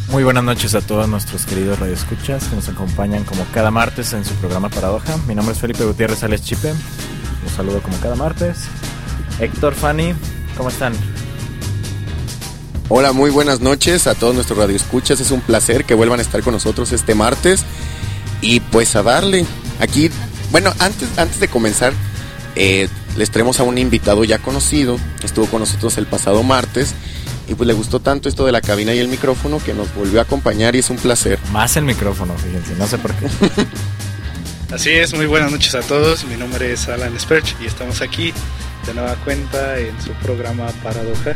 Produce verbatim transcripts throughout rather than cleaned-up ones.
Muy buenas noches a todos nuestros queridos radioescuchas que nos acompañan como cada martes en su programa Paradoja. Mi nombre es Felipe Gutiérrez Alex Chipe. Los saludo como cada martes. Héctor, Fanny, ¿cómo están? Hola, muy buenas noches a todos nuestros radioescuchas. Es un placer que vuelvan a estar con nosotros este martes. Y pues a darle. Aquí, bueno, antes, antes de comenzar, eh, les traemos a un invitado ya conocido. Estuvo con nosotros el pasado martes. Y pues le gustó tanto esto de la cabina y el micrófono que nos volvió a acompañar y es un placer. Más el micrófono, fíjense, no sé por qué. Así es, muy buenas noches a todos. Mi nombre es Alan Sperch y estamos aquí de nueva cuenta en su programa Paradoja.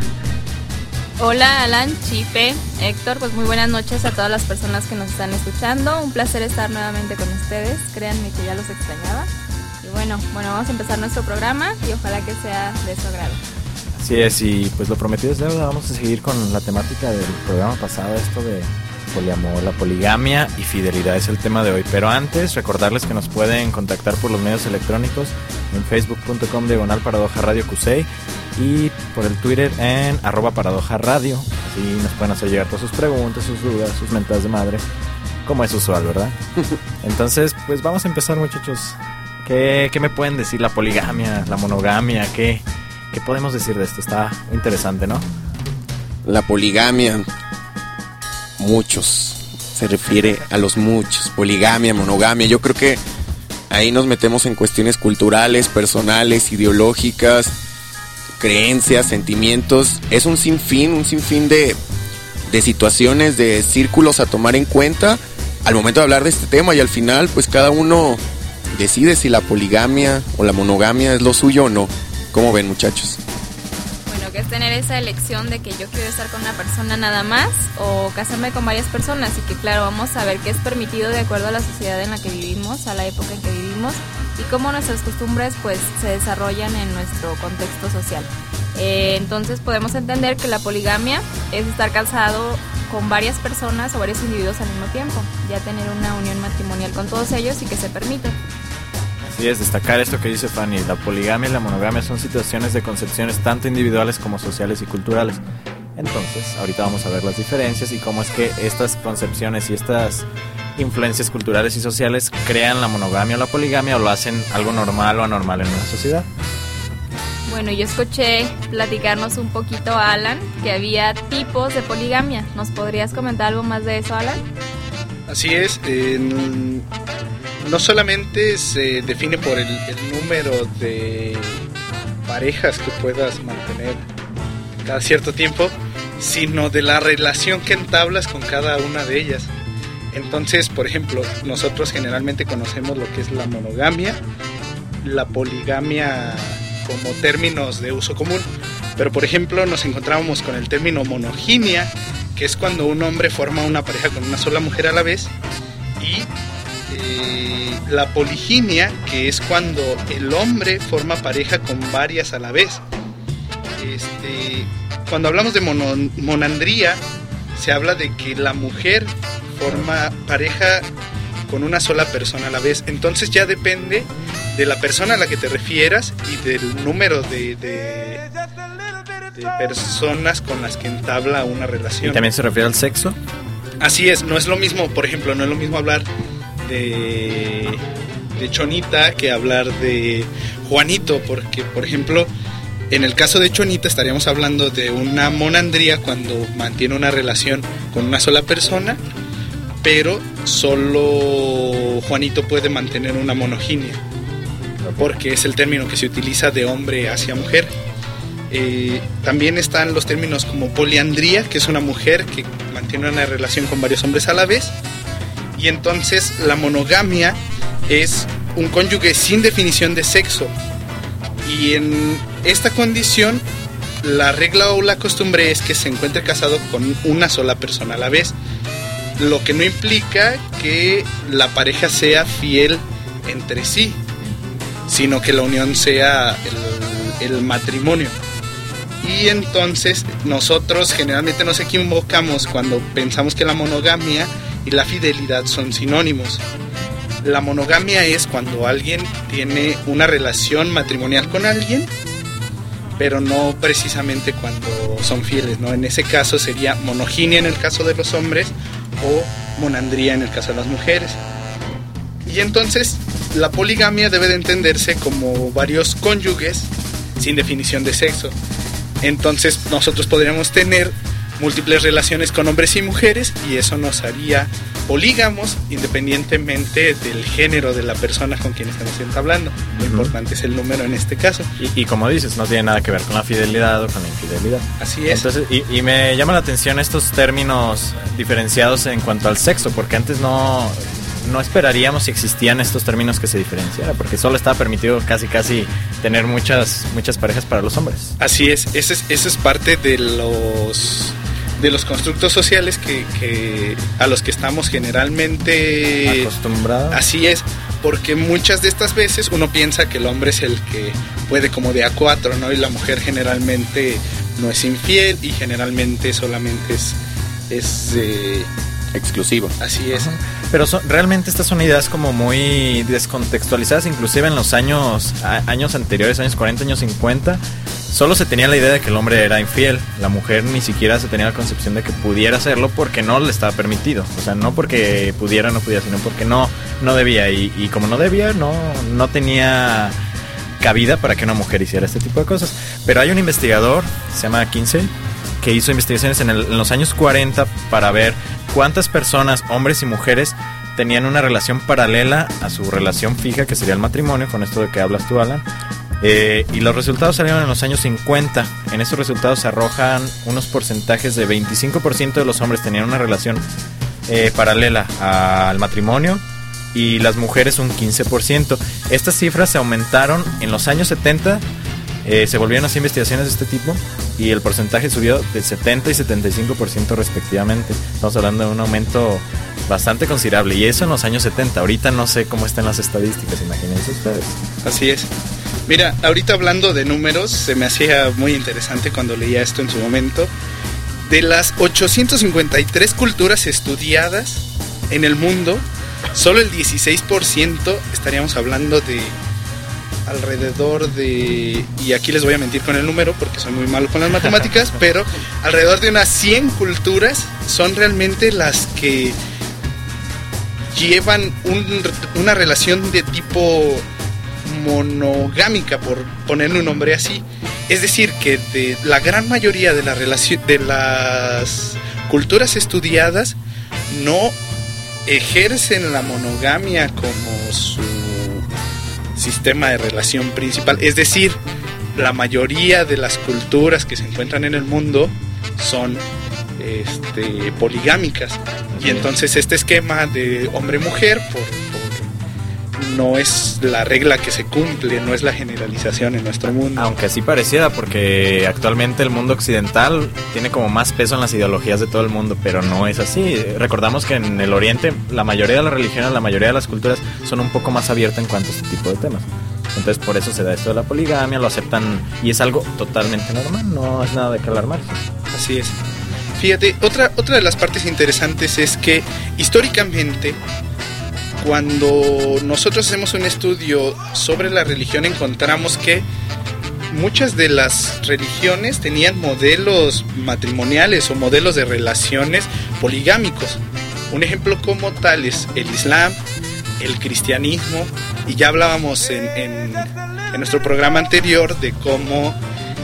Hola Alan, Chipe, Héctor, pues muy buenas noches a todas las personas que nos están escuchando. Un placer estar nuevamente con ustedes, créanme que ya los extrañaba. Y bueno, bueno, vamos a empezar nuestro programa y ojalá que sea de su agrado. Así es, y pues lo prometido es deuda. Vamos a seguir con la temática del programa pasado, esto de poliamor, la poligamia y fidelidad es el tema de hoy. Pero antes, recordarles que nos pueden contactar por los medios electrónicos en facebook punto com diagonal paradoja radio cusey y por el Twitter en arroba paradoja radio. Así nos pueden hacer llegar todas sus preguntas, sus dudas, sus mentadas de madre, como es usual, ¿verdad? Entonces, pues vamos a empezar, muchachos. ¿Qué, qué me pueden decir? La poligamia, la monogamia, ¿qué? ¿Qué podemos decir de esto? Está interesante, ¿no? La poligamia, muchos, se refiere a los muchos. Poligamia, monogamia, yo creo que ahí nos metemos en cuestiones culturales, personales, ideológicas, creencias, sentimientos. Es un sinfín, un sinfín de, de situaciones, de círculos a tomar en cuenta al momento de hablar de este tema y al final pues cada uno decide si la poligamia o la monogamia es lo suyo o no. ¿Cómo ven, muchachos? Bueno, que es tener esa elección de que yo quiero estar con una persona nada más o casarme con varias personas y que claro, vamos a ver qué es permitido de acuerdo a la sociedad en la que vivimos, a la época en que vivimos y cómo nuestras costumbres pues se desarrollan en nuestro contexto social. Eh, entonces podemos entender que la poligamia es estar casado con varias personas o varios individuos al mismo tiempo, ya tener una unión matrimonial con todos ellos y que se permite. Así es, destacar esto que dice Fanny, la poligamia y la monogamia son situaciones de concepciones tanto individuales como sociales y culturales. Entonces, ahorita vamos a ver las diferencias y cómo es que estas concepciones y estas influencias culturales y sociales crean la monogamia o la poligamia o lo hacen algo normal o anormal en una sociedad. Bueno, yo escuché platicarnos un poquito, Alan, que había tipos de poligamia. ¿Nos podrías comentar algo más de eso, Alan? Así es, en... no solamente se define por el, el número de parejas que puedas mantener cada cierto tiempo, sino de la relación que entablas con cada una de ellas. Entonces, por ejemplo, nosotros generalmente conocemos lo que es la monogamia, la poligamia como términos de uso común, pero por ejemplo nos encontramos con el término monoginia, que es cuando un hombre forma una pareja con una sola mujer a la vez, y Eh, la poliginia, que es cuando el hombre forma pareja con varias a la vez. Este, cuando hablamos de mono, monandría, se habla de que la mujer forma pareja con una sola persona a la vez. Entonces ya depende de la persona a la que te refieras y del número de, de, de personas con las que entabla una relación. ¿Y también se refiere al sexo? Así es, no es lo mismo, por ejemplo, no es lo mismo hablar De, de Chonita que hablar de Juanito, porque por ejemplo en el caso de Chonita estaríamos hablando de una monandría cuando mantiene una relación con una sola persona, pero solo Juanito puede mantener una monoginia, porque es el término que se utiliza de hombre hacia mujer. Eh, también están los términos como poliandría, que es una mujer que mantiene una relación con varios hombres a la vez. Y entonces la monogamia es un cónyuge sin definición de sexo. Y en esta condición, la regla o la costumbre es que se encuentre casado con una sola persona a la vez. Lo que no implica que la pareja sea fiel entre sí, sino que la unión sea el, el matrimonio. Y entonces nosotros generalmente nos equivocamos cuando pensamos que la monogamia y la fidelidad son sinónimos. La monogamia es cuando alguien tiene una relación matrimonial con alguien pero no precisamente cuando son fieles, ¿no? En ese caso sería monoginia en el caso de los hombres o monandría en el caso de las mujeres. Y entonces la poligamia debe de entenderse como varios cónyuges sin definición de sexo. Entonces nosotros podríamos tener múltiples relaciones con hombres y mujeres y eso nos haría polígamos independientemente del género de la persona con quien estamos entablando. Lo uh-huh. importante es el número en este caso. Y, y como dices, no tiene nada que ver con la fidelidad o con la infidelidad. Así es. Entonces, y, y me llama la atención estos términos diferenciados en cuanto al sexo, porque antes no... no esperaríamos si existían estos términos que se diferenciara, porque solo estaba permitido casi casi tener muchas muchas parejas para los hombres. Así es, ese es, ese es parte de los de los constructos sociales que, que a los que estamos generalmente acostumbrados. Así es, porque muchas de estas veces uno piensa que el hombre es el que puede como de a cuatro, ¿no? Y la mujer generalmente no es infiel y generalmente solamente es es eh, exclusivo. Así es. Ajá. Pero son, realmente estas son ideas como muy descontextualizadas, inclusive en los años a, años anteriores, años cuarenta, años cincuenta, solo se tenía la idea de que el hombre era infiel. La mujer ni siquiera se tenía la concepción de que pudiera hacerlo porque no le estaba permitido. O sea, no porque pudiera o no pudiera, sino porque no, no debía. Y, y como no debía, no, no tenía cabida para que una mujer hiciera este tipo de cosas. Pero hay un investigador, se llama Kinsey, que hizo investigaciones en, el, en los años cuarenta para ver cuántas personas, hombres y mujeres, tenían una relación paralela a su relación fija, que sería el matrimonio, con esto de que hablas tú, Alan. Eh, y los resultados salieron en los años cincuenta. En esos resultados se arrojan unos porcentajes de veinticinco por ciento de los hombres tenían una relación eh, paralela al matrimonio y las mujeres un quince por ciento. Estas cifras se aumentaron en los años setenta. Eh, se volvieron a hacer investigaciones de este tipo y el porcentaje subió de setenta y setenta y cinco por ciento respectivamente. Estamos hablando de un aumento bastante considerable y eso en los años setenta. Ahorita no sé cómo están las estadísticas, imagínense ustedes. Así es. Mira, ahorita hablando de números, se me hacía muy interesante cuando leía esto en su momento. De las ochocientas cincuenta y tres culturas estudiadas en el mundo, solo el dieciséis por ciento, estaríamos hablando de alrededor de, y aquí les voy a mentir con el número porque soy muy malo con las matemáticas, pero alrededor de unas cien culturas son realmente las que llevan un, una relación de tipo monogámica, por ponerle un nombre así. Es decir, que de la gran mayoría de la relación de las culturas estudiadas no ejercen la monogamia como su sistema de relación principal. Es decir, la mayoría de las culturas que se encuentran en el mundo son este, poligámicas. Y entonces este esquema de hombre-mujer por, por, no es la regla que se cumple, no es la generalización en nuestro mundo. Aunque así pareciera, porque actualmente el mundo occidental tiene como más peso en las ideologías de todo el mundo, pero no es así. Recordamos que en el Oriente la mayoría de las religiones, la mayoría de las culturas son un poco más abiertas en cuanto a este tipo de temas. Entonces por eso se da esto de la poligamia, lo aceptan y es algo totalmente normal, no es nada de que alarmarse. Así es. Fíjate, otra, otra de las partes interesantes es que históricamente, cuando nosotros hacemos un estudio sobre la religión, encontramos que muchas de las religiones tenían modelos matrimoniales o modelos de relaciones poligámicos. Un ejemplo como tal es el Islam, el cristianismo, y ya hablábamos en, en, en nuestro programa anterior de cómo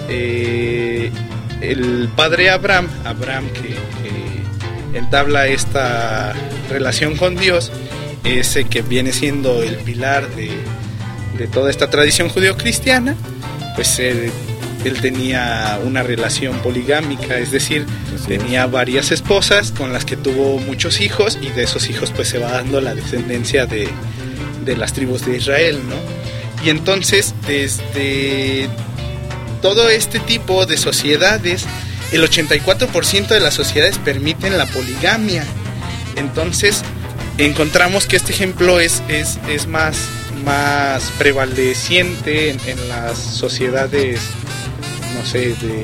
eh, el padre Abraham, Abraham que, que entabla esta relación con Dios, ese que viene siendo el pilar de, de toda esta tradición judeocristiana, pues él, él tenía una relación poligámica, es decir, tenía varias esposas con las que tuvo muchos hijos y de esos hijos pues se va dando la descendencia de, de las tribus de Israel, ¿no? Y entonces desde todo este tipo de sociedades, el ochenta y cuatro por ciento de las sociedades permiten la poligamia. Entonces encontramos que este ejemplo es, es, es más, más prevaleciente en, en las sociedades, no sé,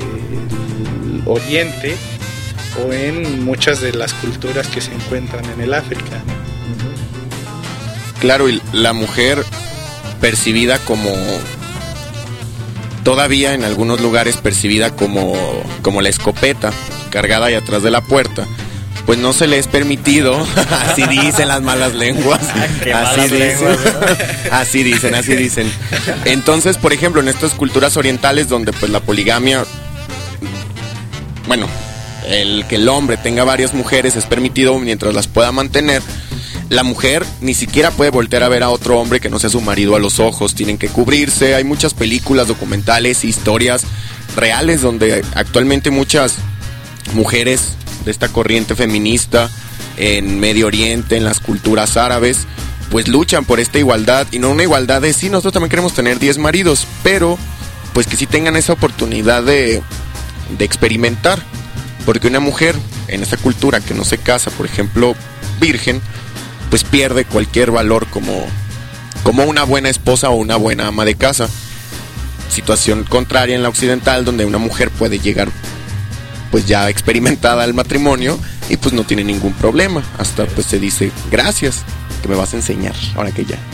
del Oriente o en muchas de las culturas que se encuentran en el África. Claro, y la mujer percibida como todavía en algunos lugares percibida como, como la escopeta cargada ahí atrás de la puerta, pues no se le es permitido, así dicen las malas lenguas, Qué así malas dicen, lenguas, ¿no? así dicen, así dicen. Entonces, por ejemplo, en estas culturas orientales donde pues la poligamia, bueno, el que el hombre tenga varias mujeres es permitido mientras las pueda mantener, la mujer ni siquiera puede voltear a ver a otro hombre que no sea su marido a los ojos, tienen que cubrirse. Hay muchas películas, documentales, historias reales donde actualmente muchas mujeres de esta corriente feminista en Medio Oriente, en las culturas árabes, pues luchan por esta igualdad, y no una igualdad de sí, nosotros también queremos tener diez maridos, pero pues que sí tengan esa oportunidad de, de experimentar, porque una mujer en esta cultura que no se casa, por ejemplo, virgen, pues pierde cualquier valor como, como una buena esposa o una buena ama de casa. Situación contraria en la occidental, donde una mujer puede llegar pues ya experimentada al matrimonio y pues no tiene ningún problema, hasta pues se dice gracias, que me vas a enseñar, ahora que ya.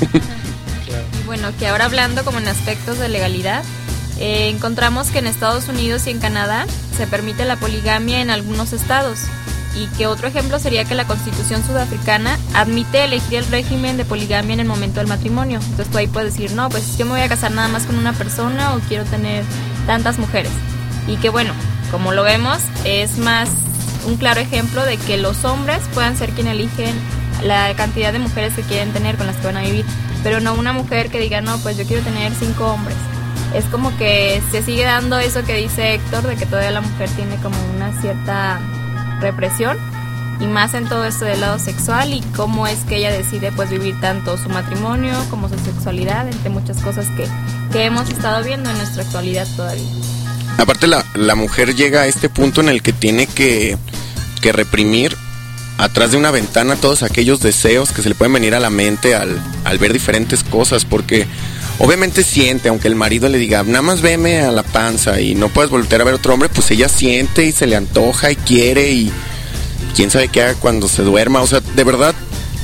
Y bueno, que ahora hablando como en aspectos de legalidad, eh, encontramos que en Estados Unidos y en Canadá se permite la poligamia en algunos estados, y que otro ejemplo sería que la Constitución sudafricana admite elegir el régimen de poligamia en el momento del matrimonio. Entonces tú ahí puedes decir, no, pues yo me voy a casar nada más con una persona o quiero tener tantas mujeres. Y que bueno, como lo vemos, es más un claro ejemplo de que los hombres puedan ser quienes eligen la cantidad de mujeres que quieren tener, con las que van a vivir, pero no una mujer que diga, no, pues yo quiero tener cinco hombres. Es como que se sigue dando eso que dice Héctor, de que todavía la mujer tiene como una cierta represión, y más en todo esto del lado sexual, y cómo es que ella decide pues vivir tanto su matrimonio como su sexualidad, entre muchas cosas que, que hemos estado viendo en nuestra actualidad todavía. Aparte la, la mujer llega a este punto en el que tiene que, que reprimir atrás de una ventana todos aquellos deseos que se le pueden venir a la mente al, al ver diferentes cosas, porque obviamente siente, aunque el marido le diga, nada más veme a la panza y no puedes volver a ver a otro hombre, pues ella siente y se le antoja y quiere, y quién sabe qué haga cuando se duerma. O sea, de verdad,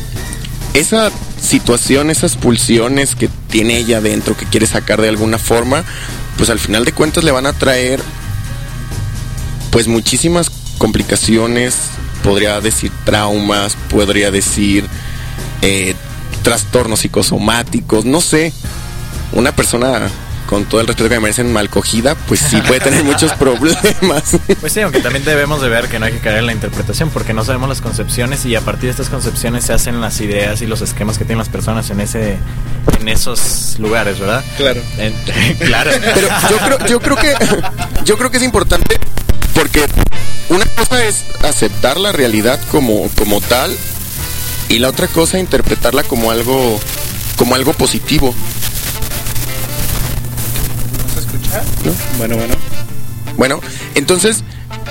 esa situación, esas pulsiones que tiene ella dentro, que quiere sacar de alguna forma, pues al final de cuentas le van a traer pues muchísimas complicaciones, podría decir traumas, podría decir eh, trastornos psicosomáticos, no sé. Una persona, con todo el respeto que me merecen, mal cogida, pues sí puede tener muchos problemas. Pues sí, aunque también debemos de ver que no hay que caer en la interpretación, porque no sabemos las concepciones, y a partir de estas concepciones se hacen las ideas y los esquemas que tienen las personas en ese en esos lugares, ¿verdad? Claro. En, claro. Pero yo creo, yo creo que yo creo que es importante, porque una cosa es aceptar la realidad como, como tal, y la otra cosa interpretarla como algo como algo positivo. ¿No? Bueno, bueno. Bueno, entonces,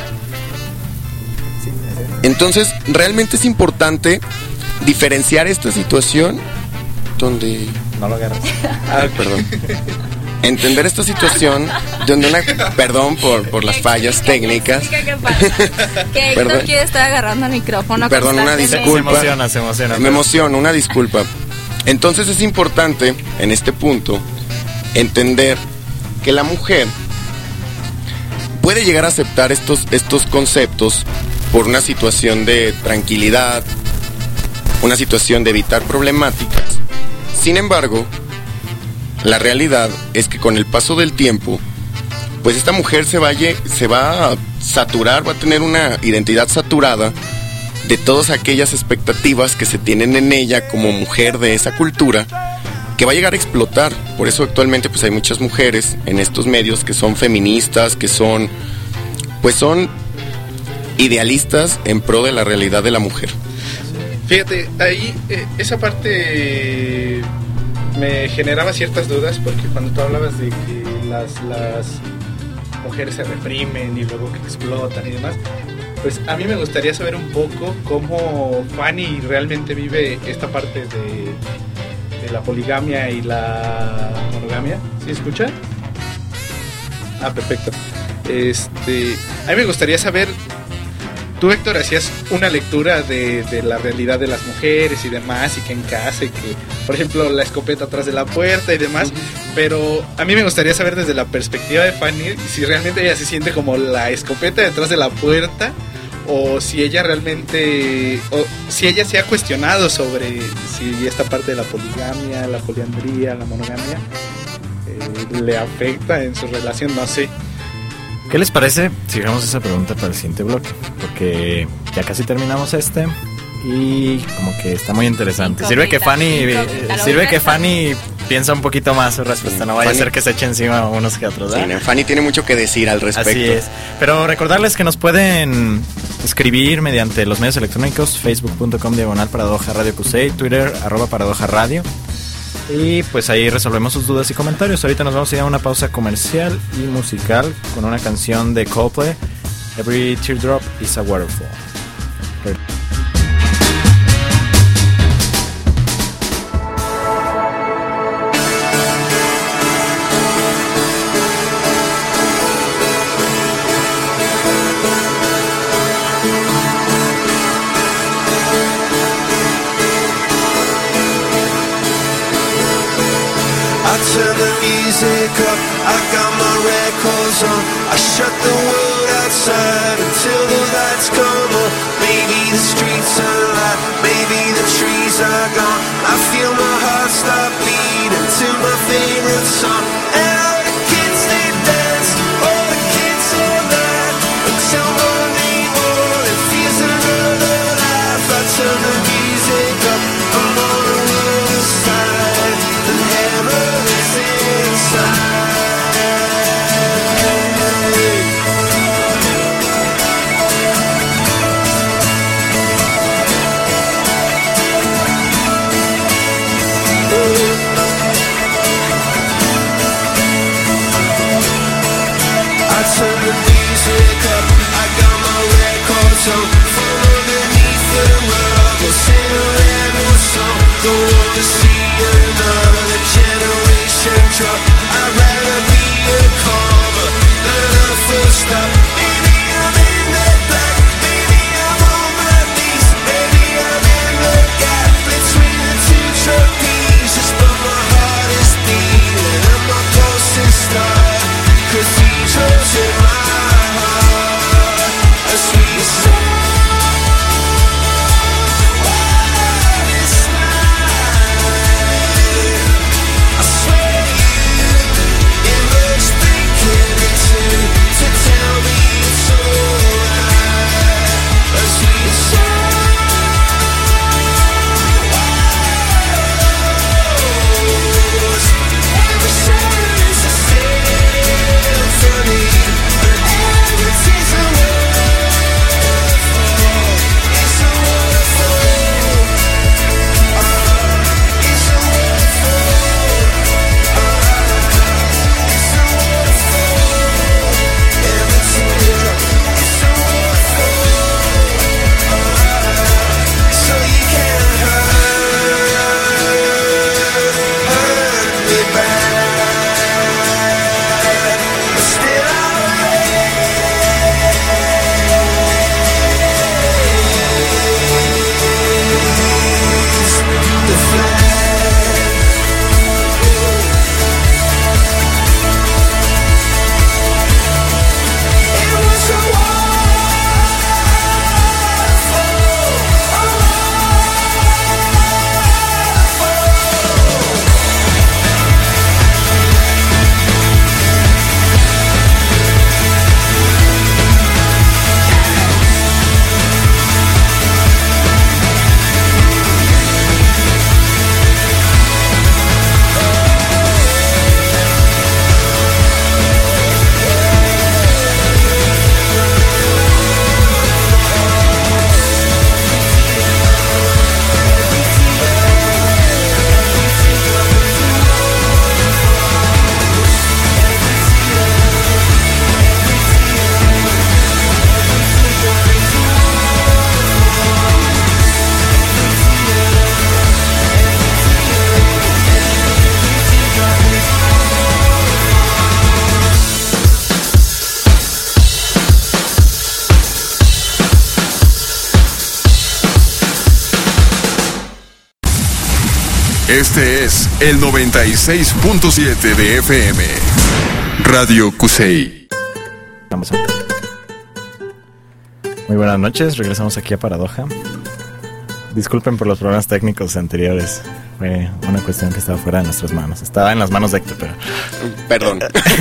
entonces realmente es importante diferenciar esta situación donde... No lo agarras. Ah, perdón. Entender esta situación donde una... Perdón por, por las fallas técnicas. ¿Qué pasa? Que Héctor Perdón. quiere estar agarrando el micrófono. Perdón, una constantemente. disculpa. Se emociona, se emociona. Me emociono, una disculpa. Entonces es importante, en este punto, entender que la mujer puede llegar a aceptar estos, estos conceptos por una situación de tranquilidad, una situación de evitar problemáticas. Sin embargo, la realidad es que con el paso del tiempo, pues esta mujer se va, a, se va a saturar, va a tener una identidad saturada de todas aquellas expectativas que se tienen en ella como mujer de esa cultura, que va a llegar a explotar. Por eso actualmente pues hay muchas mujeres en estos medios que son feministas, que son pues son idealistas en pro de la realidad de la mujer. Fíjate, ahí eh, esa parte eh, me generaba ciertas dudas, porque cuando tú hablabas de que las, las mujeres se reprimen y luego que explotan y demás, pues a mí me gustaría saber un poco cómo Fanny realmente vive esta parte de de la poligamia y la monogamia. ¿Sí escucha? Ah, perfecto. Este, a mí me gustaría saber tú, Héctor, hacías una lectura de, de la realidad de las mujeres y demás, y que en casa, y que, por ejemplo, la escopeta atrás de la puerta y demás, pero a mí me gustaría saber desde la perspectiva de Fanny si realmente ella se siente como la escopeta detrás de la puerta, o si ella realmente, o si ella se ha cuestionado sobre si esta parte de la poligamia, la poliandría, la monogamia eh, le afecta en su relación, no sé. ¿Qué les parece si dejamos esa pregunta para el siguiente bloque? Porque ya casi terminamos este y como que está muy interesante. Incógnita, Sirve que Fanny incógnita, sirve que Fanny piensa un poquito más su respuesta, no vaya Fanny, a ser que se eche encima unos que otros, ¿verdad? Sí, no, Fanny tiene mucho que decir al respecto. Así es. Pero recordarles que nos pueden escribir mediante los medios electrónicos, facebook punto com diagonal paradoja radio Q C, Twitter arroba paradoja radio. Y pues ahí resolvemos sus dudas y comentarios. Ahorita nos vamos a ir a una pausa comercial y musical con una canción de Coldplay, Every Teardrop is a Waterfall. Turn the music up, I got my records on. I shut the world outside until the lights come on. Maybe the streets are alive, maybe the trees are gone. I feel my heart start beating to my favorite song. And all the kids they dance, all the kids all night, until Monday morning feels another life. I turn the music up, I'm on the other side, and heaven is inside. Este es el noventa y seis punto siete de F M. Radio Cusey. Vamos a... Muy buenas noches, regresamos aquí a Paradoja. Disculpen por los problemas técnicos anteriores. Fue una cuestión que estaba fuera de nuestras manos. Estaba en las manos de Héctor, pero... Perdón.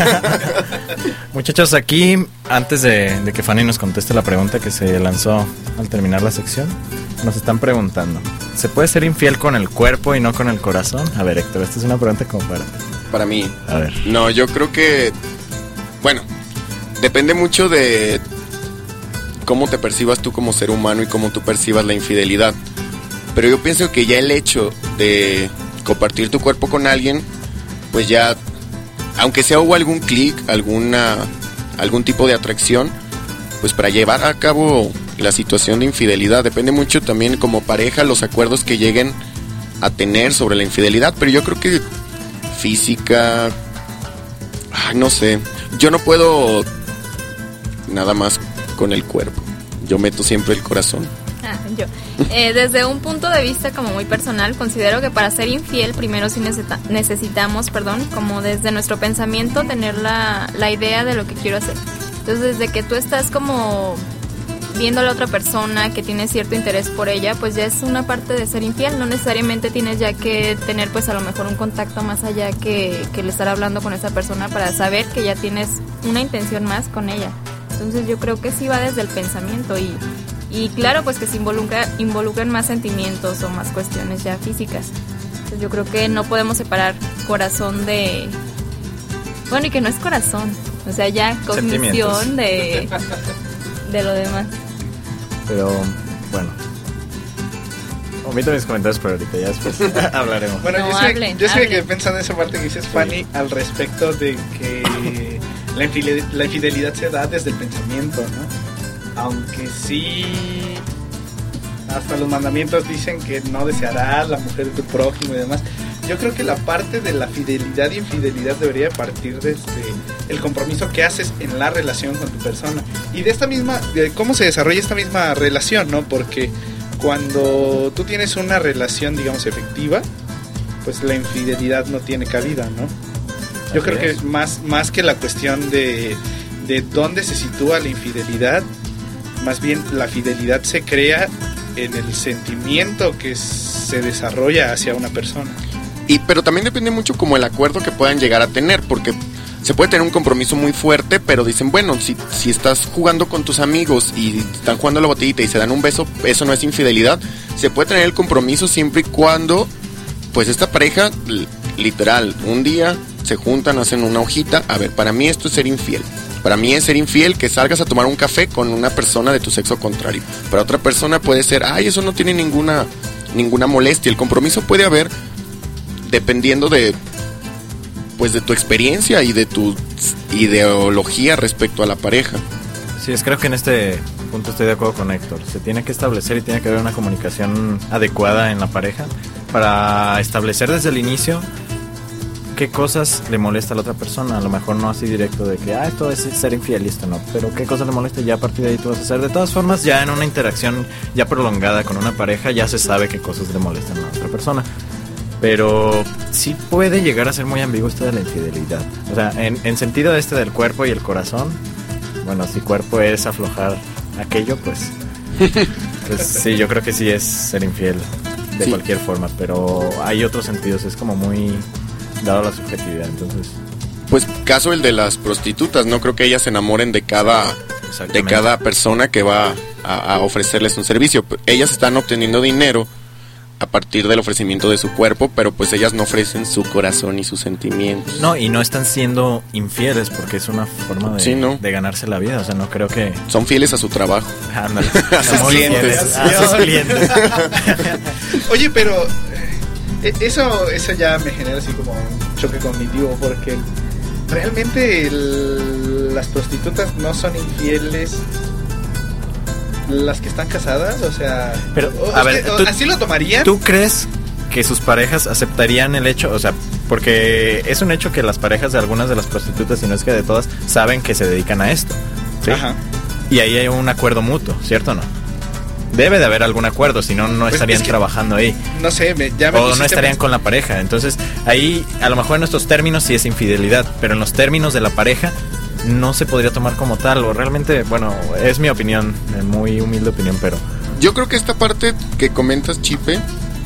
Muchachos, aquí, antes de, de que Fanny nos conteste la pregunta que se lanzó al terminar la sección, nos están preguntando, ¿se puede ser infiel con el cuerpo y no con el corazón? A ver, Héctor, esta es una pregunta como para... Para mí. A ver. No, yo creo que... Bueno, depende mucho de cómo te percibas tú como ser humano y cómo tú percibas la infidelidad. Pero yo pienso que ya el hecho de compartir tu cuerpo con alguien, pues ya, aunque sea hubo algún clic, alguna, algún tipo de atracción, pues para llevar a cabo la situación de infidelidad, depende mucho también como pareja los acuerdos que lleguen a tener sobre la infidelidad. Pero yo creo que física, ay, no sé, yo no puedo nada más con el cuerpo, yo meto siempre el corazón. Ah, yo. Eh, desde un punto de vista como muy personal, considero que para ser infiel primero sí necesita, necesitamos, perdón, como desde nuestro pensamiento tener la, la idea de lo que quiero hacer. Entonces, desde que tú estás como viendo a la otra persona, que tienes cierto interés por ella, pues ya es una parte de ser infiel. No necesariamente tienes ya que tener pues a lo mejor un contacto más allá que, que el estar hablando con esa persona para saber que ya tienes una intención más con ella. Entonces yo creo que sí va desde el pensamiento y... Y claro, pues que se involucra, involucran más sentimientos o más cuestiones ya físicas. Entonces yo creo que no podemos separar corazón de... Bueno, y que no es corazón. O sea, ya cognición de, de lo demás. Pero, bueno. Omito mis comentarios, pero ahorita ya después hablaremos. Bueno, No, yo hablen, sé, yo sé hablen. que pensando en esa parte que dices, Fanny, al respecto de que la infidelidad, la infidelidad se da desde el pensamiento, ¿no? Aunque sí, hasta los mandamientos dicen que no desearás la mujer de tu prójimo y demás. Yo creo que la parte de la fidelidad y infidelidad debería partir desde el compromiso que haces en la relación con tu persona. Y de esta misma, de cómo se desarrolla esta misma relación, ¿no? Porque cuando tú tienes una relación, digamos, efectiva, pues la infidelidad no tiene cabida, ¿no? Yo Así creo es. que más, más que la cuestión de, de dónde se sitúa la infidelidad, más bien la fidelidad se crea en el sentimiento que se desarrolla hacia una persona. Y pero también depende mucho como el acuerdo que puedan llegar a tener, porque se puede tener un compromiso muy fuerte, pero dicen, bueno, si, si estás jugando con tus amigos y están jugando la botellita y se dan un beso, eso no es infidelidad. Se puede tener el compromiso siempre y cuando, pues esta pareja, literal, un día se juntan, hacen una hojita. A ver, para mí esto es ser infiel. Para mí es ser infiel que salgas a tomar un café con una persona de tu sexo contrario. Para otra persona puede ser, ay, eso no tiene ninguna, ninguna molestia. El compromiso puede haber dependiendo de, pues, de tu experiencia y de tu ideología respecto a la pareja. Sí, es, creo que en este punto estoy de acuerdo con Héctor. Se tiene que establecer y tiene que haber una comunicación adecuada en la pareja para establecer desde el inicio qué cosas le molesta a la otra persona. A lo mejor no así directo de que, ah, esto es ser infiel y esto no, pero qué cosas le molesta y ya a partir de ahí tú vas a hacer. De todas formas, ya en una interacción ya prolongada con una pareja ya se sabe qué cosas le molestan a la otra persona. Pero sí puede llegar a ser muy ambiguo esto de la infidelidad. O sea, en, en sentido este del cuerpo y el corazón, bueno, si cuerpo es aflojar aquello, pues, pues sí, yo creo que sí es ser infiel de Sí. cualquier forma. Pero hay otros sentidos, es como muy dado a la subjetividad, entonces... Pues caso el de las prostitutas, no creo que ellas se enamoren de cada, de Exactamente. cada persona que va a, a ofrecerles un servicio. Ellas están obteniendo dinero a partir del ofrecimiento de su cuerpo, pero pues ellas no ofrecen su corazón y sus sentimientos. No, y no están siendo infieles porque es una forma de, Sí, ¿no? de ganarse la vida. O sea, no creo que... Son fieles a su trabajo. Ándale. A sus Muy clientes. fieles a sus clientes. Oye, pero eh, eso, eso ya me genera así como un choque cognitivo, porque realmente el- las prostitutas no son infieles las que están casadas, o sea, Pero, o- a es ver, que, o- tú- así lo tomarían. ¿Tú crees que sus parejas aceptarían el hecho? O sea, porque es un hecho que las parejas de algunas de las prostitutas, si no es que de todas, saben que se dedican a esto, ¿sí? Ajá. Y ahí hay un acuerdo mutuo, ¿cierto o no? debe de haber algún acuerdo, si no, no Pues estarían es que, trabajando ahí. No sé, me, ya me O no pusiste estarían más- con la pareja. Entonces, ahí, a lo mejor en nuestros términos sí es infidelidad, pero en los términos de la pareja no se podría tomar como tal. O realmente, bueno, es mi opinión, eh, muy humilde opinión, pero... Yo creo que esta parte que comentas, Chipe,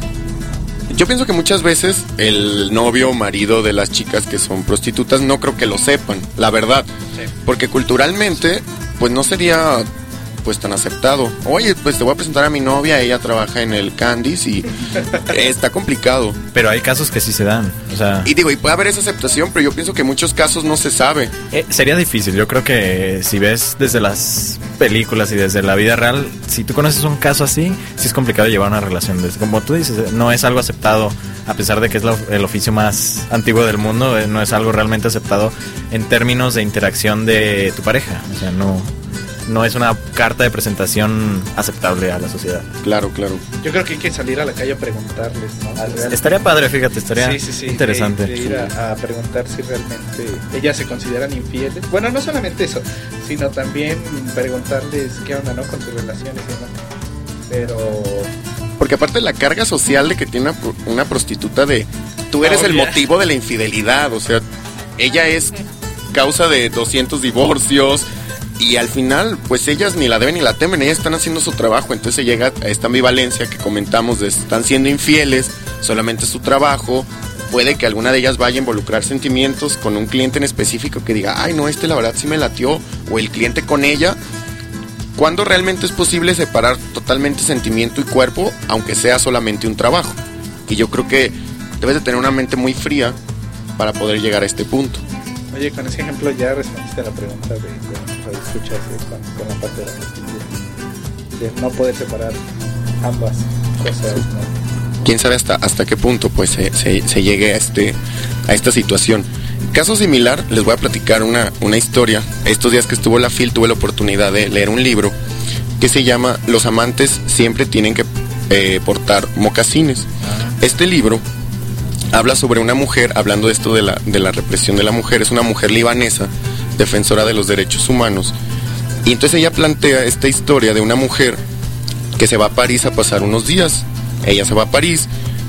yo pienso que muchas veces el novio o marido de las chicas que son prostitutas no creo que lo sepan, la verdad. Sí. Porque culturalmente, pues no sería pues tan aceptado. Oye, pues te voy a presentar a mi novia, ella trabaja en el Candice y está complicado. Pero hay casos que sí se dan, o sea... Y digo, y puede haber esa aceptación, pero yo pienso que en muchos casos no se sabe. Eh, sería difícil, yo creo que si ves desde las películas y desde la vida real, si tú conoces un caso así, sí es complicado llevar una relación. Desde, como tú dices, no es algo aceptado, a pesar de que es lo, el oficio más antiguo del mundo, eh, no es algo realmente aceptado en términos de interacción de tu pareja. O sea, no, no es una carta de presentación aceptable a la sociedad. Claro, claro. Yo creo que hay que salir a la calle a preguntarles, ¿no? Al real- Estaría padre, fíjate, estaría Sí, sí, sí, interesante. de, de ir a, a preguntar si realmente ellas se consideran infieles. Bueno, no solamente eso, sino también preguntarles qué onda, ¿no? Con sus relaciones y demás. Pero... Porque aparte la carga social de que tiene una, pro- una prostituta de... Tú eres el Obvia. motivo de la infidelidad, o sea, ella es causa de doscientos divorcios y al final, pues ellas ni la deben ni la temen, ellas están haciendo su trabajo, entonces se llega a esta ambivalencia que comentamos de están siendo infieles, solamente es su trabajo, puede que alguna de ellas vaya a involucrar sentimientos con un cliente en específico que diga, ay no, este la verdad sí me latió, o el cliente con ella. ¿Cuándo realmente es posible separar totalmente sentimiento y cuerpo, aunque sea solamente un trabajo? Y yo creo que debes de tener una mente muy fría para poder llegar a este punto. Oye, con ese ejemplo ya respondiste a la pregunta de, de, de escuchas con, con la parte de la prostitución. De no poder separar ambas cosas, ¿no? Quién sabe hasta, hasta qué punto pues se, se, se llegue a, este, a esta situación. Caso similar, les voy a platicar una, una historia. Estos días que estuvo la FIL tuve la oportunidad de leer un libro que se llama Los amantes siempre tienen que eh, portar mocasines. Este libro habla sobre una mujer, hablando de esto de la, de la represión de la mujer, es una mujer libanesa, defensora de los derechos humanos. Y entonces ella plantea esta historia de una mujer que se va a París a pasar unos días. Ella se va a París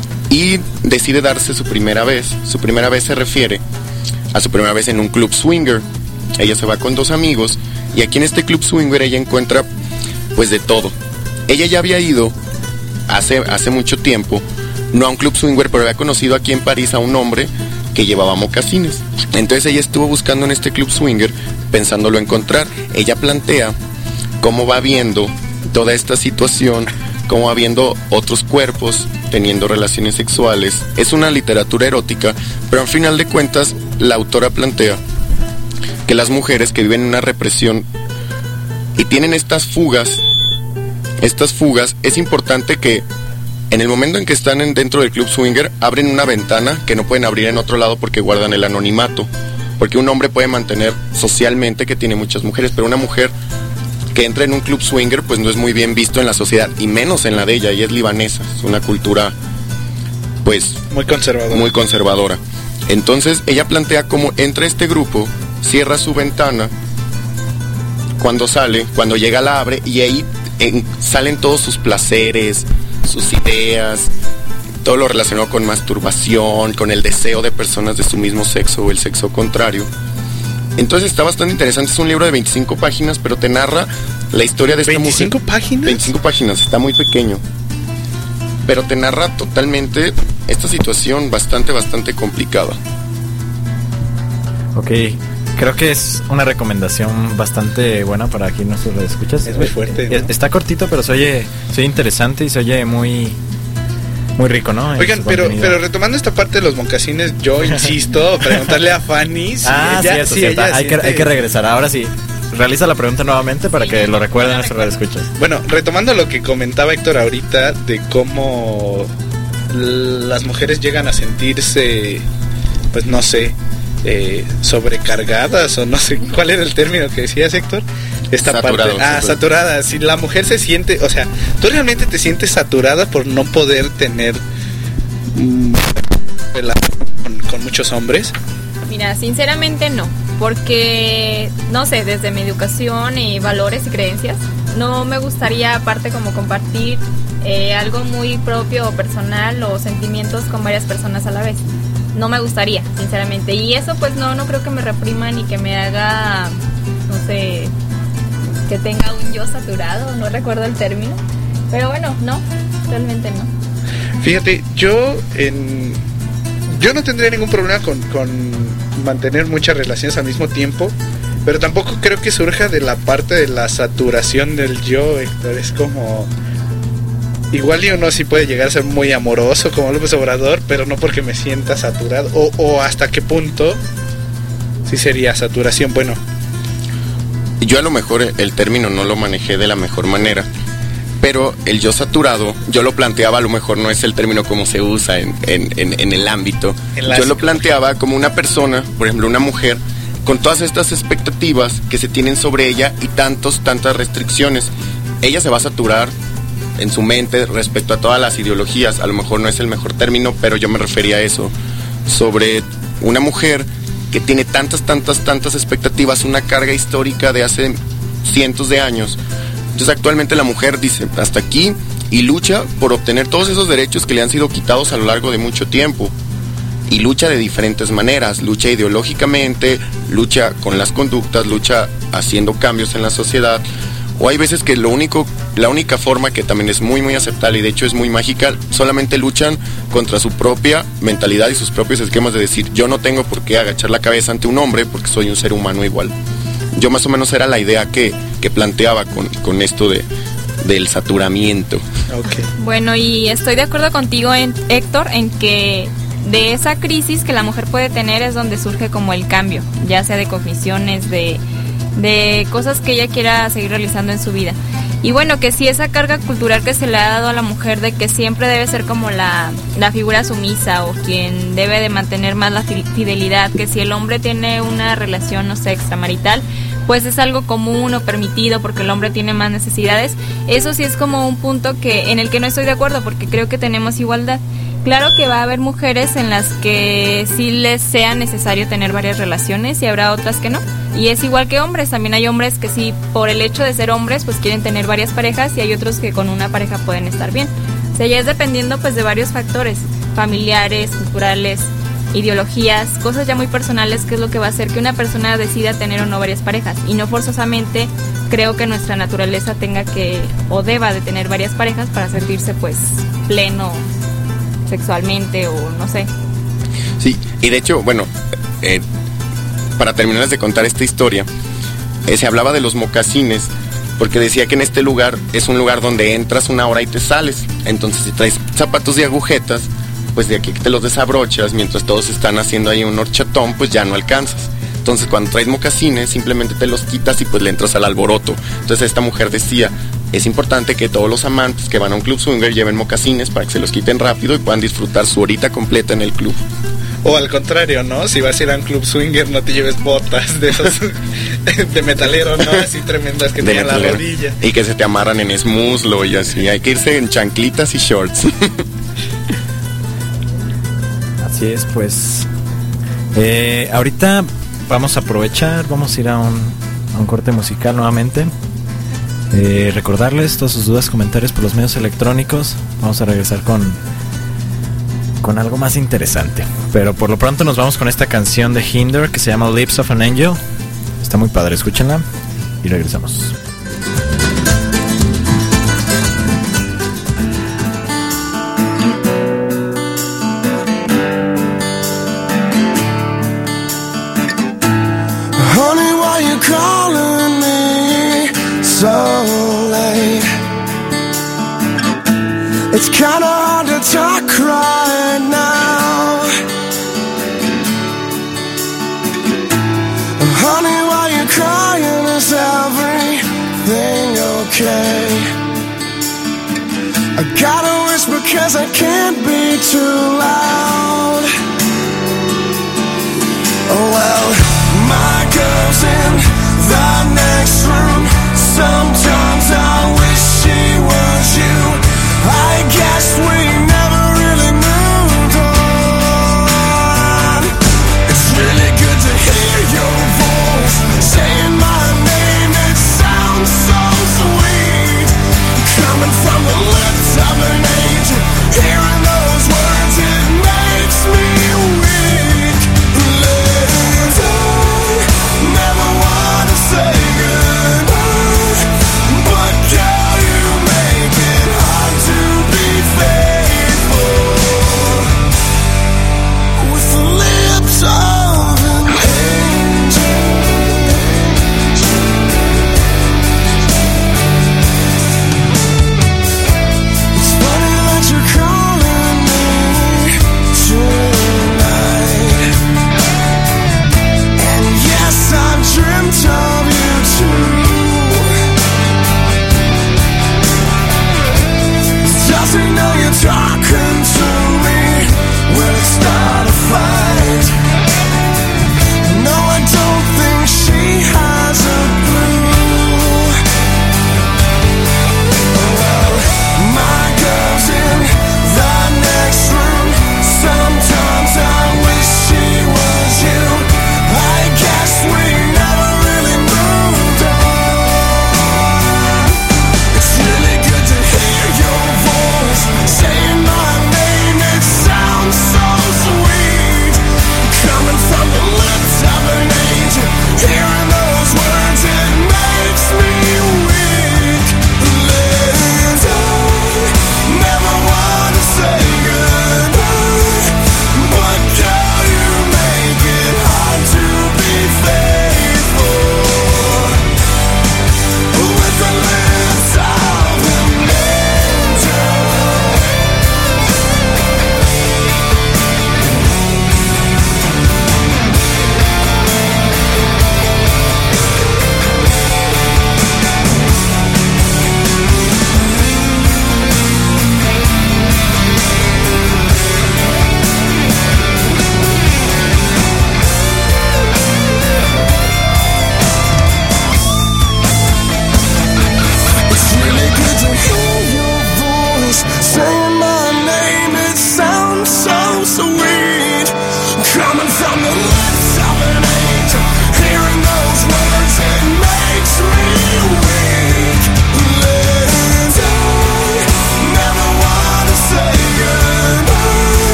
y decide darse su primera vez. Su primera vez se refiere a su primera vez en un club swinger. Ella se va con dos amigos y aquí en este club swinger ella encuentra pues de todo. Ella ya había ido hace, hace mucho tiempo, no a un club swinger, pero había conocido aquí en París a un hombre que llevaba mocasines. Entonces ella estuvo buscando en este club swinger pensándolo encontrar. Ella plantea cómo va viendo toda esta situación, cómo va viendo otros cuerpos teniendo relaciones sexuales. Es una literatura erótica, pero al final de cuentas la autora plantea que las mujeres que viven en una represión y tienen estas fugas, estas fugas, es importante que en el momento en que están en, dentro del club swinger, abren una ventana que no pueden abrir en otro lado porque guardan el anonimato. Porque un hombre puede mantener socialmente que tiene muchas mujeres, pero una mujer que entra en un club swinger pues no es muy bien visto en la sociedad, y menos en la de ella. Ella es libanesa, es una cultura pues Muy conservador. muy conservadora. Entonces ella plantea cómo entra este grupo, cierra su ventana, cuando sale, cuando llega la abre y ahí en, salen todos sus placeres, sus ideas, todo lo relacionado con masturbación, con el deseo de personas de su mismo sexo o el sexo contrario. Entonces está bastante interesante, es un libro de veinticinco páginas, pero te narra la historia de esta ¿veinticinco mujer. páginas? veinticinco páginas, está muy pequeño. Pero te narra totalmente esta situación bastante, bastante complicada. Ok, creo que es una recomendación bastante buena para aquí nuestros escuchas. Es muy fuerte, ¿no? Está cortito, pero se oye, se oye interesante y se oye muy, muy rico, ¿no? En Oigan, su pero, contenido. pero retomando esta parte de los mocasines, yo insisto, preguntarle a Fanny si Ah, ella, cierto, si cierto. ella Hay, que, siente- hay que regresar. Ahora sí, realiza la pregunta nuevamente para que lo recuerden nuestros radioescuchas. Bueno, retomando lo que comentaba Héctor ahorita de cómo las mujeres llegan a sentirse, pues no sé, eh, sobrecargadas o no sé cuál era el término que decías, Héctor. Esta Saturado, parte. Ah, saturado. saturada. Si la mujer se siente, o sea, tú realmente te sientes saturada por no poder tener mm, relación con, con muchos hombres. Mira, sinceramente no, porque, no sé, desde mi educación y valores y creencias, no me gustaría aparte como compartir eh, algo muy propio o personal o sentimientos con varias personas a la vez. No me gustaría, sinceramente. Y eso pues no, no creo que me reprima ni que me haga, no sé, que tenga un yo saturado, no recuerdo el término. Pero bueno, no, realmente no. Fíjate, yo en... Yo no tendría ningún problema con, con mantener muchas relaciones al mismo tiempo, pero tampoco creo que surja de la parte de la saturación del yo, Héctor. Es como... Igual y uno sí puede llegar a ser muy amoroso como López Obrador, pero no porque me sienta saturado. O, o hasta qué punto sí sería saturación. Bueno, yo a lo mejor el término no lo manejé de la mejor manera, pero el yo saturado, yo lo planteaba, a lo mejor no es el término como se usa en, en, en, en el ámbito. En yo lo planteaba como una persona, por ejemplo una mujer, con todas estas expectativas que se tienen sobre ella y tantos, tantas restricciones. Ella se va a saturar en su mente respecto a todas las ideologías. A lo mejor no es el mejor término, pero yo me refería a eso, sobre una mujer que tiene tantas, tantas, tantas expectativas, una carga histórica de hace cientos de años. Entonces actualmente la mujer dice hasta aquí y lucha por obtener todos esos derechos que le han sido quitados a lo largo de mucho tiempo. Y lucha de diferentes maneras, lucha ideológicamente, lucha con las conductas, lucha haciendo cambios en la sociedad. O hay veces que lo único, la única forma que también es muy muy aceptable y de hecho es muy mágica, solamente luchan contra su propia mentalidad y sus propios esquemas de decir, yo no tengo por qué agachar la cabeza ante un hombre porque soy un ser humano igual. Yo más o menos era la idea que, que planteaba con, con esto de, del saturamiento. Okay. Bueno, y estoy de acuerdo contigo, en, Héctor, en que de esa crisis que la mujer puede tener es donde surge como el cambio, ya sea de cogniciones, de, de cosas que ella quiera seguir realizando en su vida. Y bueno, que si esa carga cultural que se le ha dado a la mujer de que siempre debe ser como la, la figura sumisa o quien debe de mantener más la fidelidad, que si el hombre tiene una relación, no sé, extramarital, pues es algo común o permitido porque el hombre tiene más necesidades. Eso sí es como un punto que en el que no estoy de acuerdo porque creo que tenemos igualdad. Claro que va a haber mujeres en las que sí les sea necesario tener varias relaciones y habrá otras que no. Y es igual que hombres, también hay hombres que sí, por el hecho de ser hombres, pues quieren tener varias parejas y hay otros que con una pareja pueden estar bien. O sea, ya es dependiendo pues de varios factores, familiares, culturales, ideologías, cosas ya muy personales, que es lo que va a hacer que una persona decida tener o no varias parejas. Y no forzosamente creo que nuestra naturaleza tenga que o deba de tener varias parejas para sentirse pues pleno sexualmente o no sé. Sí, y de hecho, bueno, eh, para terminar de contar esta historia, eh, se hablaba de los mocasines, porque decía que en este lugar es un lugar donde entras una hora y te sales. Entonces si traes zapatos de agujetas, pues de aquí que te los desabrochas, mientras todos están haciendo ahí un horchatón, pues ya no alcanzas. Entonces cuando traes mocasines, simplemente te los quitas y pues le entras al alboroto. Entonces esta mujer decía, es importante que todos los amantes que van a un club swinger lleven mocasines para que se los quiten rápido y puedan disfrutar su horita completa en el club. O al contrario, ¿no? Si vas a ir a un club swinger, no te lleves botas de esos de metalero, ¿no? Así tremendas que tienen la rodilla. Y que se te amarran en esmuslo y así. Hay que irse en chanclitas y shorts. Así es, pues. Eh, ahorita vamos a aprovechar, vamos a ir a un, a un corte musical nuevamente. Eh, recordarles todas sus dudas, comentarios por los medios electrónicos. Vamos a regresar con con algo más interesante, pero por lo pronto nos vamos con esta canción de Hinder que se llama Lips of an Angel. Está muy padre, escúchenla y regresamos. Honey, why you calling me so late? It's kinda hard to talk right now. Honey, why you crying? Is everything okay? I gotta whisper cause I can't be too loud. Oh well, my girl's in the next room. Sometimes I wish she was you. I guess we never really moved on. It's really good to hear your voice saying my name. It sounds so sweet.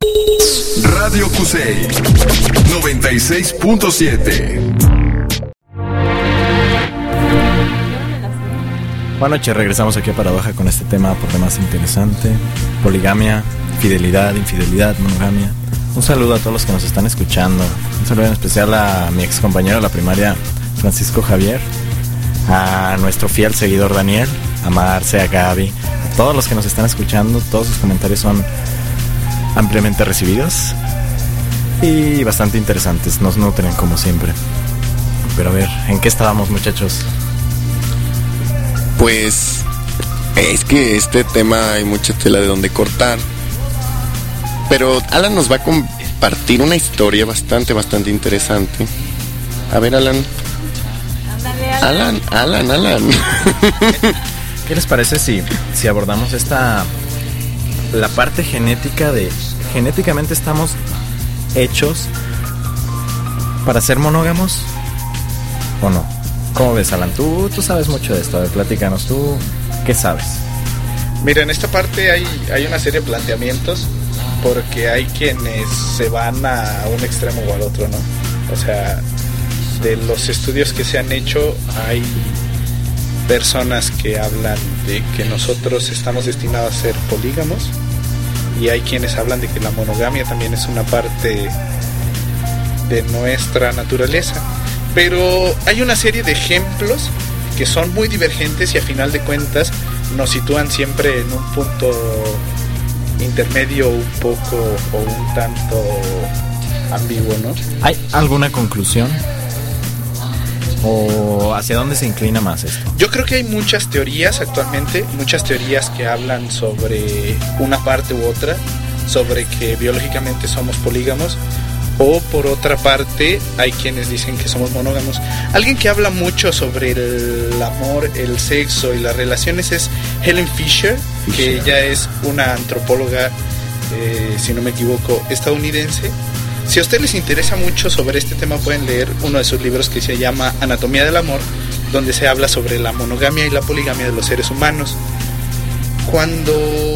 Radio Cusey noventa y seis punto siete. Buenas noches, regresamos aquí a Paradoja con este tema por demás interesante: poligamia, fidelidad, infidelidad, monogamia. Un saludo a todos los que nos están escuchando. Un saludo en especial a mi ex compañero de la primaria, Francisco Javier, a nuestro fiel seguidor Daniel, a Marce, a Gaby, a todos los que nos están escuchando. Todos sus comentarios son ampliamente recibidos y bastante interesantes, nos nutren como siempre. Pero a ver, ¿en qué estábamos, muchachos? Pues es que este tema hay mucha tela de donde cortar, pero Alan nos va a compartir una historia bastante, bastante interesante. A ver, Alan. Ándale, Alan. Alan, Alan, Alan. ¿Qué les parece si, si abordamos esta... la parte genética de... genéticamente estamos hechos para ser monógamos o no? ¿Cómo ves, Alan? Tú, tú sabes mucho de esto, a ver, platícanos, ¿tú qué sabes? Mira, en esta parte hay, hay una serie de planteamientos, porque hay quienes se van a un extremo o al otro, ¿no? O sea, de los estudios que se han hecho, hay personas que hablan de que nosotros estamos destinados a ser polígamos, y hay quienes hablan de que la monogamia también es una parte de nuestra naturaleza. Pero hay una serie de ejemplos que son muy divergentes y a final de cuentas nos sitúan siempre en un punto intermedio, un poco o un tanto ambiguo, ¿no? ¿Hay alguna conclusión? ¿O hacia dónde se inclina más esto? Yo creo que hay muchas teorías actualmente, muchas teorías que hablan sobre una parte u otra, sobre que biológicamente somos polígamos, o por otra parte hay quienes dicen que somos monógamos. Alguien que habla mucho sobre el amor, el sexo y las relaciones es Helen Fisher, que ella es una antropóloga, eh, si no me equivoco, estadounidense. Si a ustedes les interesa mucho sobre este tema, pueden leer uno de sus libros que se llama Anatomía del Amor, donde se habla sobre la monogamia y la poligamia de los seres humanos. Cuando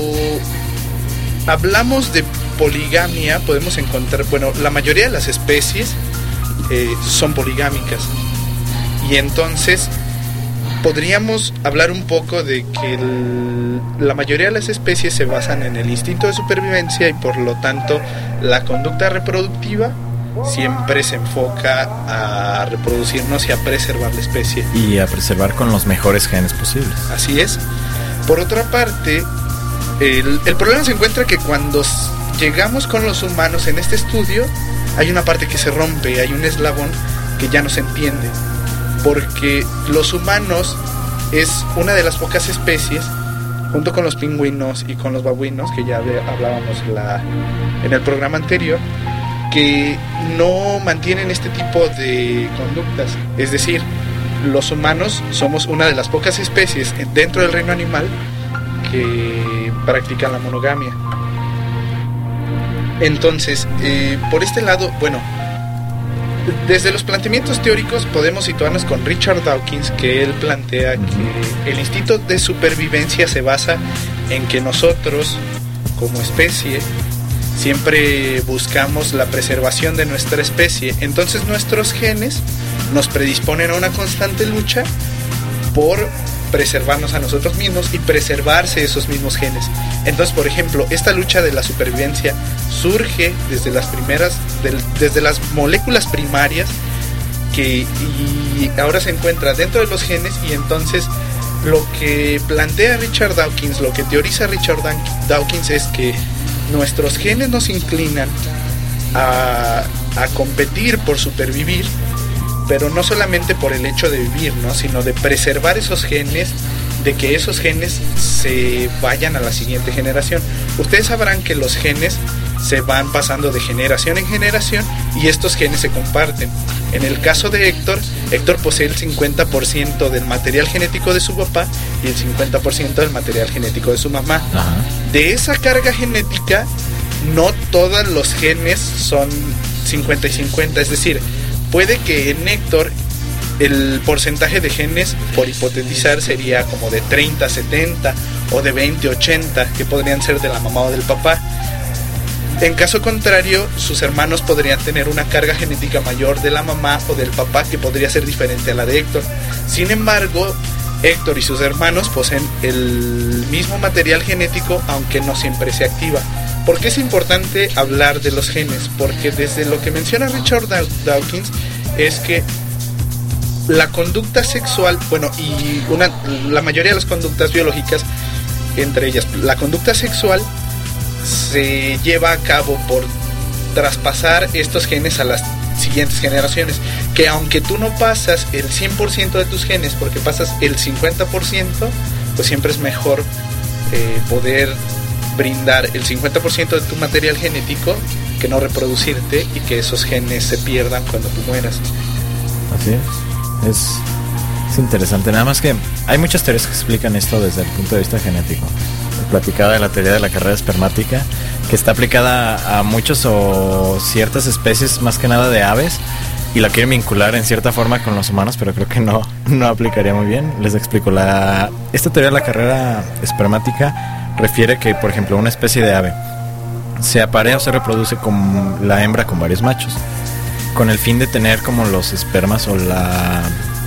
hablamos de poligamia, podemos encontrar, bueno, la mayoría de las especies eh, son poligámicas, y entonces podríamos hablar un poco de que el, la mayoría de las especies se basan en el instinto de supervivencia, y por lo tanto la conducta reproductiva siempre se enfoca a reproducirnos y a preservar la especie. Y a preservar con los mejores genes posibles. Así es. Por otra parte, el, el problema se encuentra que cuando llegamos con los humanos en este estudio, hay una parte que se rompe, hay un eslabón que ya no se entiende, porque los humanos es una de las pocas especies, junto con los pingüinos y con los babuinos, que ya hablábamos la, en el programa anterior, que no mantienen este tipo de conductas. Es decir, los humanos somos una de las pocas especies dentro del reino animal que practican la monogamia. Entonces, eh, por este lado, bueno, desde los planteamientos teóricos podemos situarnos con Richard Dawkins, que él plantea que el instinto de supervivencia se basa en que nosotros, como especie, siempre buscamos la preservación de nuestra especie. Entonces nuestros genes nos predisponen a una constante lucha por preservarnos a nosotros mismos y preservarse esos mismos genes. Entonces, por ejemplo, esta lucha de la supervivencia surge desde las primeras, del, desde las moléculas primarias, que y ahora se encuentra dentro de los genes. Y entonces lo que plantea Richard Dawkins, lo que teoriza Richard Dawkins, es que nuestros genes nos inclinan a, a competir por supervivir, pero no solamente por el hecho de vivir, ¿no?, sino de preservar esos genes, de que esos genes se vayan a la siguiente generación. Ustedes sabrán que los genes se van pasando de generación en generación y estos genes se comparten. En el caso de Héctor, Héctor posee el cincuenta por ciento del material genético de su papá y el cincuenta por ciento del material genético de su mamá. Ajá. De esa carga genética, no todos los genes son cincuenta y cincuenta, es decir, puede que en Héctor el porcentaje de genes, por hipotetizar, sería como de treinta a setenta o de veinte a ochenta, que podrían ser de la mamá o del papá. En caso contrario, sus hermanos podrían tener una carga genética mayor de la mamá o del papá que podría ser diferente a la de Héctor. Sin embargo, Héctor y sus hermanos poseen el mismo material genético, aunque no siempre se activa. ¿Por qué es importante hablar de los genes? Porque desde lo que menciona Richard Dawkins es que la conducta sexual, bueno, y una, la mayoría de las conductas biológicas, entre ellas la conducta sexual, se lleva a cabo por traspasar estos genes a las siguientes generaciones, que aunque tú no pasas el cien por ciento de tus genes, porque pasas el cincuenta por ciento, pues siempre es mejor eh, poder brindar el cincuenta por ciento de tu material genético que no reproducirte y que esos genes se pierdan cuando tú mueras. Así es. Es, es interesante, nada más que hay muchas teorías que explican esto desde el punto de vista genético. Platicaba de la teoría de la carrera espermática, que está aplicada a muchos o ciertas especies, más que nada de aves, y la quieren vincular en cierta forma con los humanos, pero creo que no, no aplicaría muy bien. Les explico, la, esta teoría de la carrera espermática refiere que, por ejemplo, una especie de ave se aparea o se reproduce con la hembra con varios machos, con el fin de tener como los espermas o la...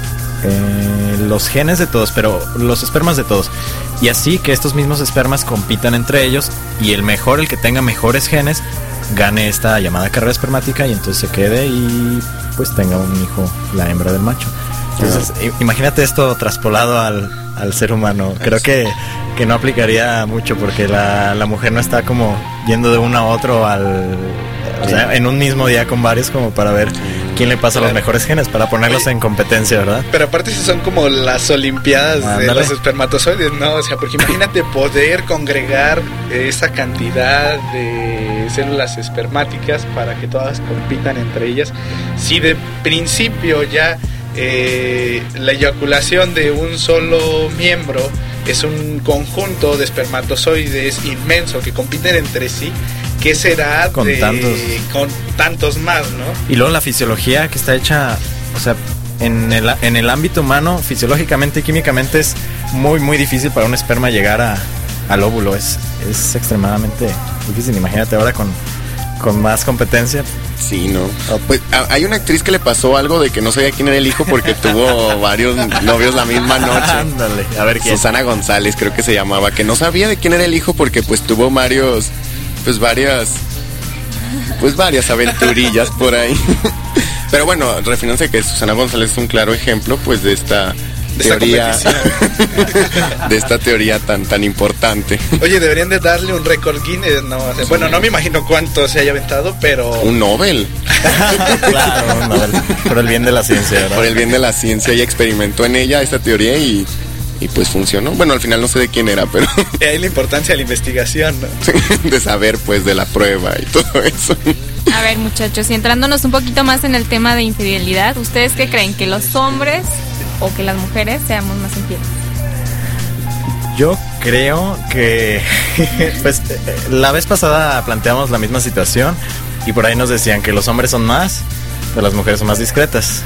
Eh, los genes de todos, pero los espermas de todos, y así que estos mismos espermas compitan entre ellos y el mejor, el que tenga mejores genes, gane esta llamada carrera espermática y entonces se quede y pues tenga un hijo la hembra del macho. Entonces uh-huh. imagínate esto traspolado al, al ser humano. Creo que, que no aplicaría mucho porque la, la mujer no está como yendo de uno a otro al, o sea, en un mismo día con varios como para ver quién le pasa claro. los mejores genes, para ponerlos en competencia, ¿verdad? Pero aparte si son como las olimpiadas Ándale. de los espermatozoides, ¿no? O sea, porque imagínate poder congregar esa cantidad de células espermáticas para que todas compitan entre ellas. Si de principio ya eh, la eyaculación de un solo miembro es un conjunto de espermatozoides inmenso que compiten entre sí, ¿qué será con de, tantos con tantos más, no? Y luego la fisiología que está hecha, o sea, en el, en el ámbito humano, fisiológicamente y químicamente es muy, muy difícil para un esperma llegar a, al óvulo. Es, es extremadamente difícil. Imagínate ahora con, con más competencia. Sí, no. Pues hay una actriz que le pasó algo de que no sabía quién era el hijo porque tuvo varios novios la misma noche. Ándale, a ver quién. Susana González creo que se llamaba, que no sabía de quién era el hijo porque pues tuvo varios, pues varias, pues varias aventurillas por ahí. Pero bueno, refiriéndose que Susana González es un claro ejemplo pues de esta de teoría de esta teoría tan tan importante. Oye, deberían de darle un récord Guinness, ¿no? O sea, sí. Bueno, no me imagino cuánto se haya aventado, pero un Nobel. Claro, un Nobel. Por el bien de la ciencia, ¿verdad? Por el bien de la ciencia, ella experimentó en ella esta teoría y y pues funcionó. Bueno, al final no sé de quién era, pero y ahí la importancia de la investigación, ¿no? De saber pues de la prueba y todo eso. A ver, muchachos, y entrándonos un poquito más en el tema de infidelidad, ¿ustedes qué creen? ¿Que los hombres o que las mujeres seamos más infieles? Yo creo que pues la vez pasada planteamos la misma situación y por ahí nos decían que los hombres son más, pero las mujeres son más discretas.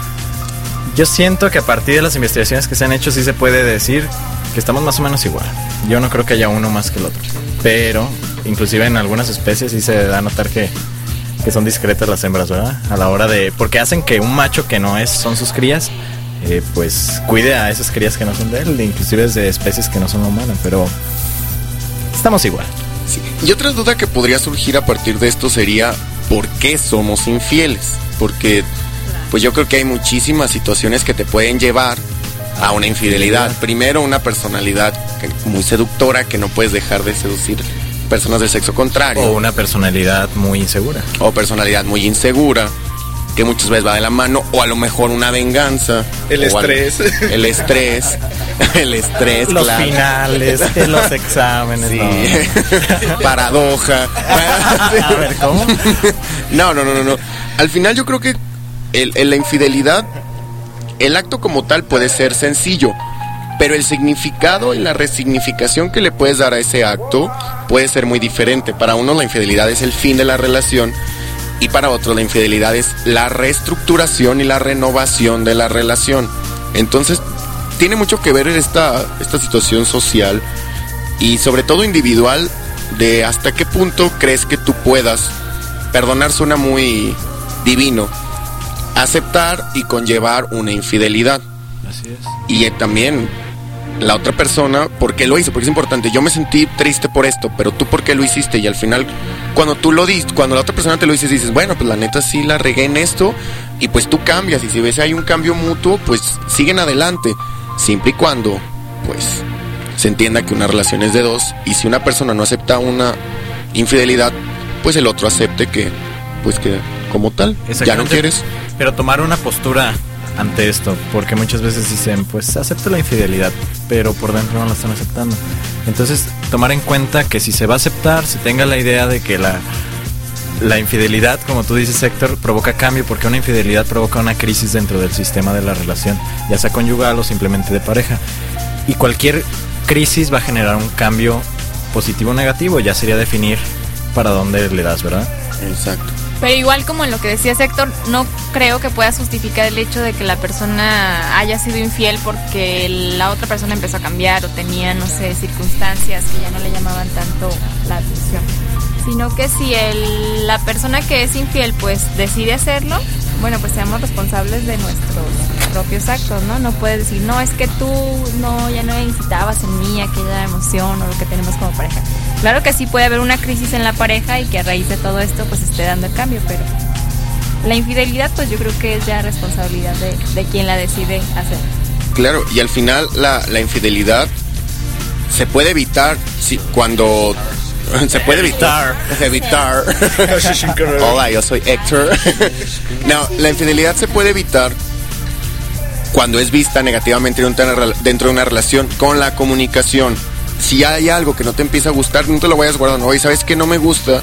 Yo siento que a partir de las investigaciones que se han hecho sí se puede decir que estamos más o menos igual. Yo no creo que haya uno más que el otro, pero inclusive en algunas especies sí se da a notar que que son discretas las hembras, ¿verdad? A la hora de... Porque hacen que un macho que no es son sus crías, eh, pues cuide a esas crías que no son de él, inclusive de especies que no son humanas, pero estamos igual. Sí. Y otra duda que podría surgir a partir de esto sería ¿por qué somos infieles? Porque pues yo creo que hay muchísimas situaciones que te pueden llevar a una infidelidad. Primero, una personalidad muy seductora que no puedes dejar de seducir personas del sexo contrario. O una personalidad muy insegura. O personalidad muy insegura, que muchas veces va de la mano, o a lo mejor una venganza. El estrés. Al, el estrés. El estrés, los claro. finales, los exámenes. Sí. No. Paradoja. A ver, ¿cómo? No, no, no, no, no. Al final yo creo que el, el, la infidelidad, el acto como tal puede ser sencillo, pero el significado y la resignificación que le puedes dar a ese acto puede ser muy diferente. Para uno la infidelidad es el fin de la relación y para otro la infidelidad es la reestructuración y la renovación de la relación. Entonces tiene mucho que ver esta, esta situación social y sobre todo individual de hasta qué punto crees que tú puedas, perdonar suena muy divino, aceptar y conllevar una infidelidad. Así es. Y eh, también la otra persona, ¿por qué lo hizo? Porque es importante. Yo me sentí triste por esto, pero tú ¿por qué lo hiciste? Y al final, cuando tú lo dices, cuando la otra persona te lo dices, dices, bueno, pues la neta sí la regué en esto, y pues tú cambias, y si ves hay un cambio mutuo, pues siguen adelante, siempre y cuando, pues, se entienda que una relación es de dos, y si una persona no acepta una infidelidad, pues el otro acepte que, pues que como tal, ya no quieres. Pero tomar una postura ante esto, porque muchas veces dicen, pues acepto la infidelidad, pero por dentro no la están aceptando. Entonces, tomar en cuenta que si se va a aceptar, se tenga la idea de que la, la infidelidad, como tú dices, Héctor, provoca cambio, porque una infidelidad provoca una crisis dentro del sistema de la relación, ya sea conyugal o simplemente de pareja. Y cualquier crisis va a generar un cambio positivo o negativo, ya sería definir para dónde le das, ¿verdad? Exacto. Pero igual, como en lo que decías, Héctor, no creo que puedas justificar el hecho de que la persona haya sido infiel porque la otra persona empezó a cambiar o tenía, no sé, circunstancias que ya no le llamaban tanto la atención. Sino que si el, la persona que es infiel pues decide hacerlo, bueno, pues seamos responsables de nuestros propios actos, ¿no? No puedes decir, no, es que tú no ya no incitabas en mí aquella emoción o lo que tenemos como pareja. Claro que sí puede haber una crisis en la pareja y que a raíz de todo esto pues esté dando el cambio, pero la infidelidad pues yo creo que es ya responsabilidad de, de quien la decide hacer. Claro, y al final la, la infidelidad se puede evitar si, cuando... Se puede evitar. Evitar. Hola, yo soy Héctor. No, la infidelidad se puede evitar cuando es vista negativamente dentro de una relación con la comunicación. Si hay algo que no te empieza a gustar, no te lo vayas guardando. Oye, ¿sabes qué? No me gusta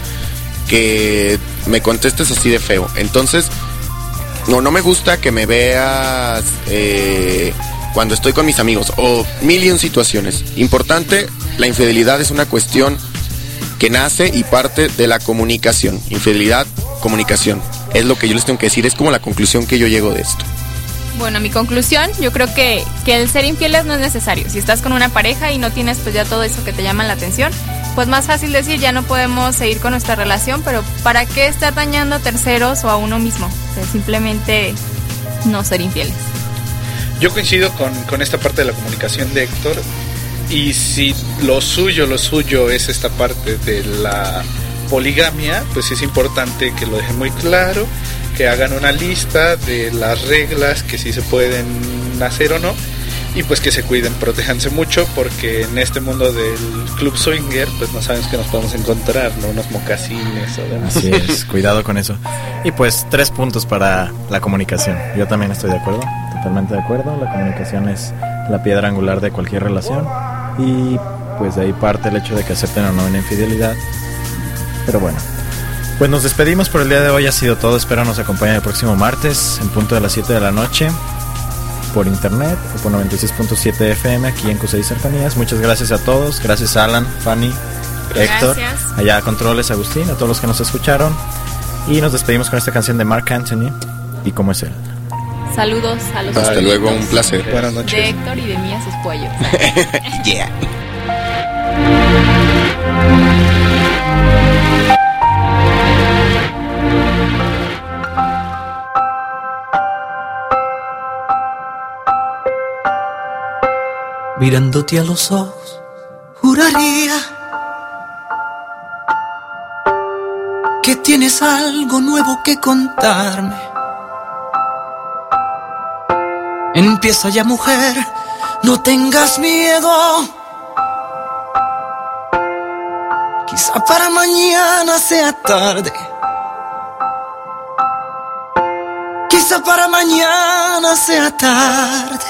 que me contestes así de feo. Entonces, no, no me gusta que me veas eh, cuando estoy con mis amigos. O mil y un situaciones. Importante, la infidelidad es una cuestión que nace y parte de la comunicación. Infidelidad, comunicación. Es lo que yo les tengo que decir, es como la conclusión que yo llego de esto. Bueno, mi conclusión, yo creo que, que el ser infieles no es necesario. Si estás con una pareja y no tienes pues ya todo eso que te llama la atención, pues más fácil decir, ya no podemos seguir con nuestra relación, pero ¿para qué estar dañando a terceros o a uno mismo? O sea, simplemente no ser infieles. Yo coincido con, con esta parte de la comunicación de Héctor. Y si lo suyo, lo suyo es esta parte de la poligamia, pues es importante que lo dejen muy claro, que hagan una lista de las reglas que sí se pueden hacer o no, y pues que se cuiden, protéjanse mucho, porque en este mundo del club swinger, pues no sabemos que nos podemos encontrar, ¿no? Unos mocasines o demás. Así es, cuidado con eso. Y pues tres puntos para la comunicación. Yo también estoy de acuerdo, totalmente de acuerdo. La comunicación es la piedra angular de cualquier relación. Y pues de ahí parte el hecho de que acepten o no una infidelidad. Pero bueno, pues nos despedimos por el día de hoy. Ha sido todo, espero nos acompañen el próximo martes en punto de las siete de la noche por internet o por noventa y seis punto siete F M aquí en Q seis Cercanías. Muchas gracias a todos, gracias a Alan, Fanny, Héctor, allá a Controles, Agustín, a todos los que nos escucharon. Y nos despedimos con esta canción de Marc Anthony y ¿Cómo es él? Saludos a los Hasta luego, un placer. Buenas noches. De Héctor y de mí a sus pollos. Yeah. Mirándote a los ojos, juraría que tienes algo nuevo que contarme. Empieza ya, mujer, no tengas miedo. Quizá para mañana sea tarde. Quizá para mañana sea tarde.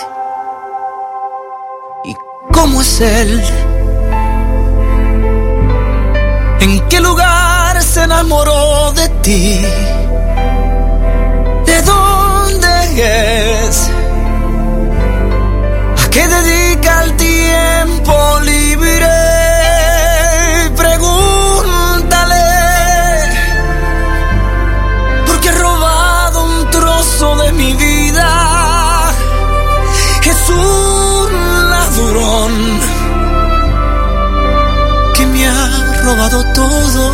¿Y cómo es él? ¿En qué lugar se enamoró de ti? ¿De dónde es? ¿A qué dedica el tiempo libre? Pregúntale, porque he robado un trozo de mi vida. Es un ladrón que me ha robado robado todo.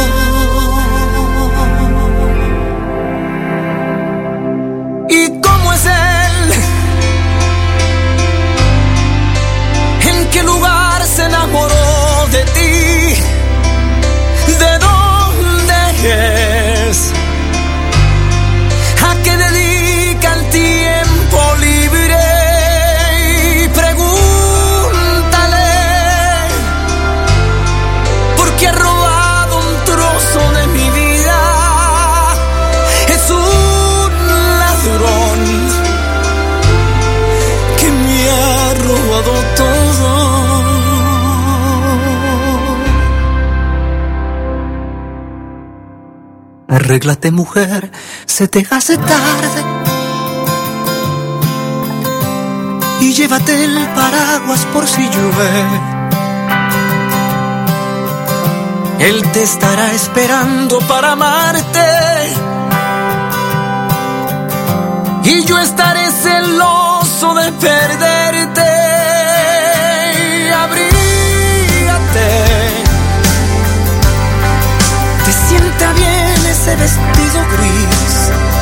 ¿Y cómo es él? ¿En qué lugar se enamoró de ti? ¿De dónde es? ¿A qué dedica el tiempo libre? Y pregúntale, porque ha robado un trozo de mi vida. Es un ladrón que me ha robado todo. Arréglate, mujer, se te hace tarde. Y llévate el paraguas por si llueve. Él te estará esperando para amarte. Y yo estaré celoso de perderte. Abrígate. Te sienta bien ese vestido gris.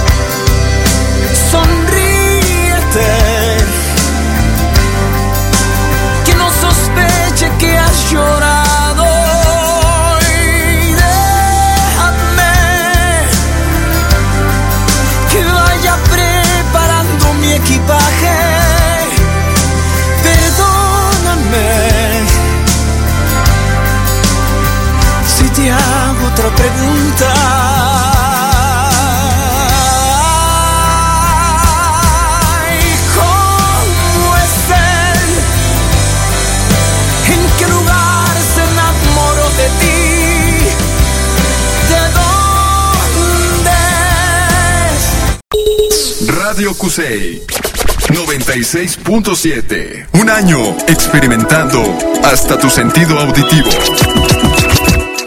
Sonríete. Que no sospeche que has llorado. Y déjame que vaya preparando mi equipaje. Perdóname si te hago otra pregunta. Ay, ¿cómo es él? ¿En qué lugar se enamoró de ti? ¿De dónde? Radio Cusey noventa y seis punto siete. Un año experimentando hasta tu sentido auditivo.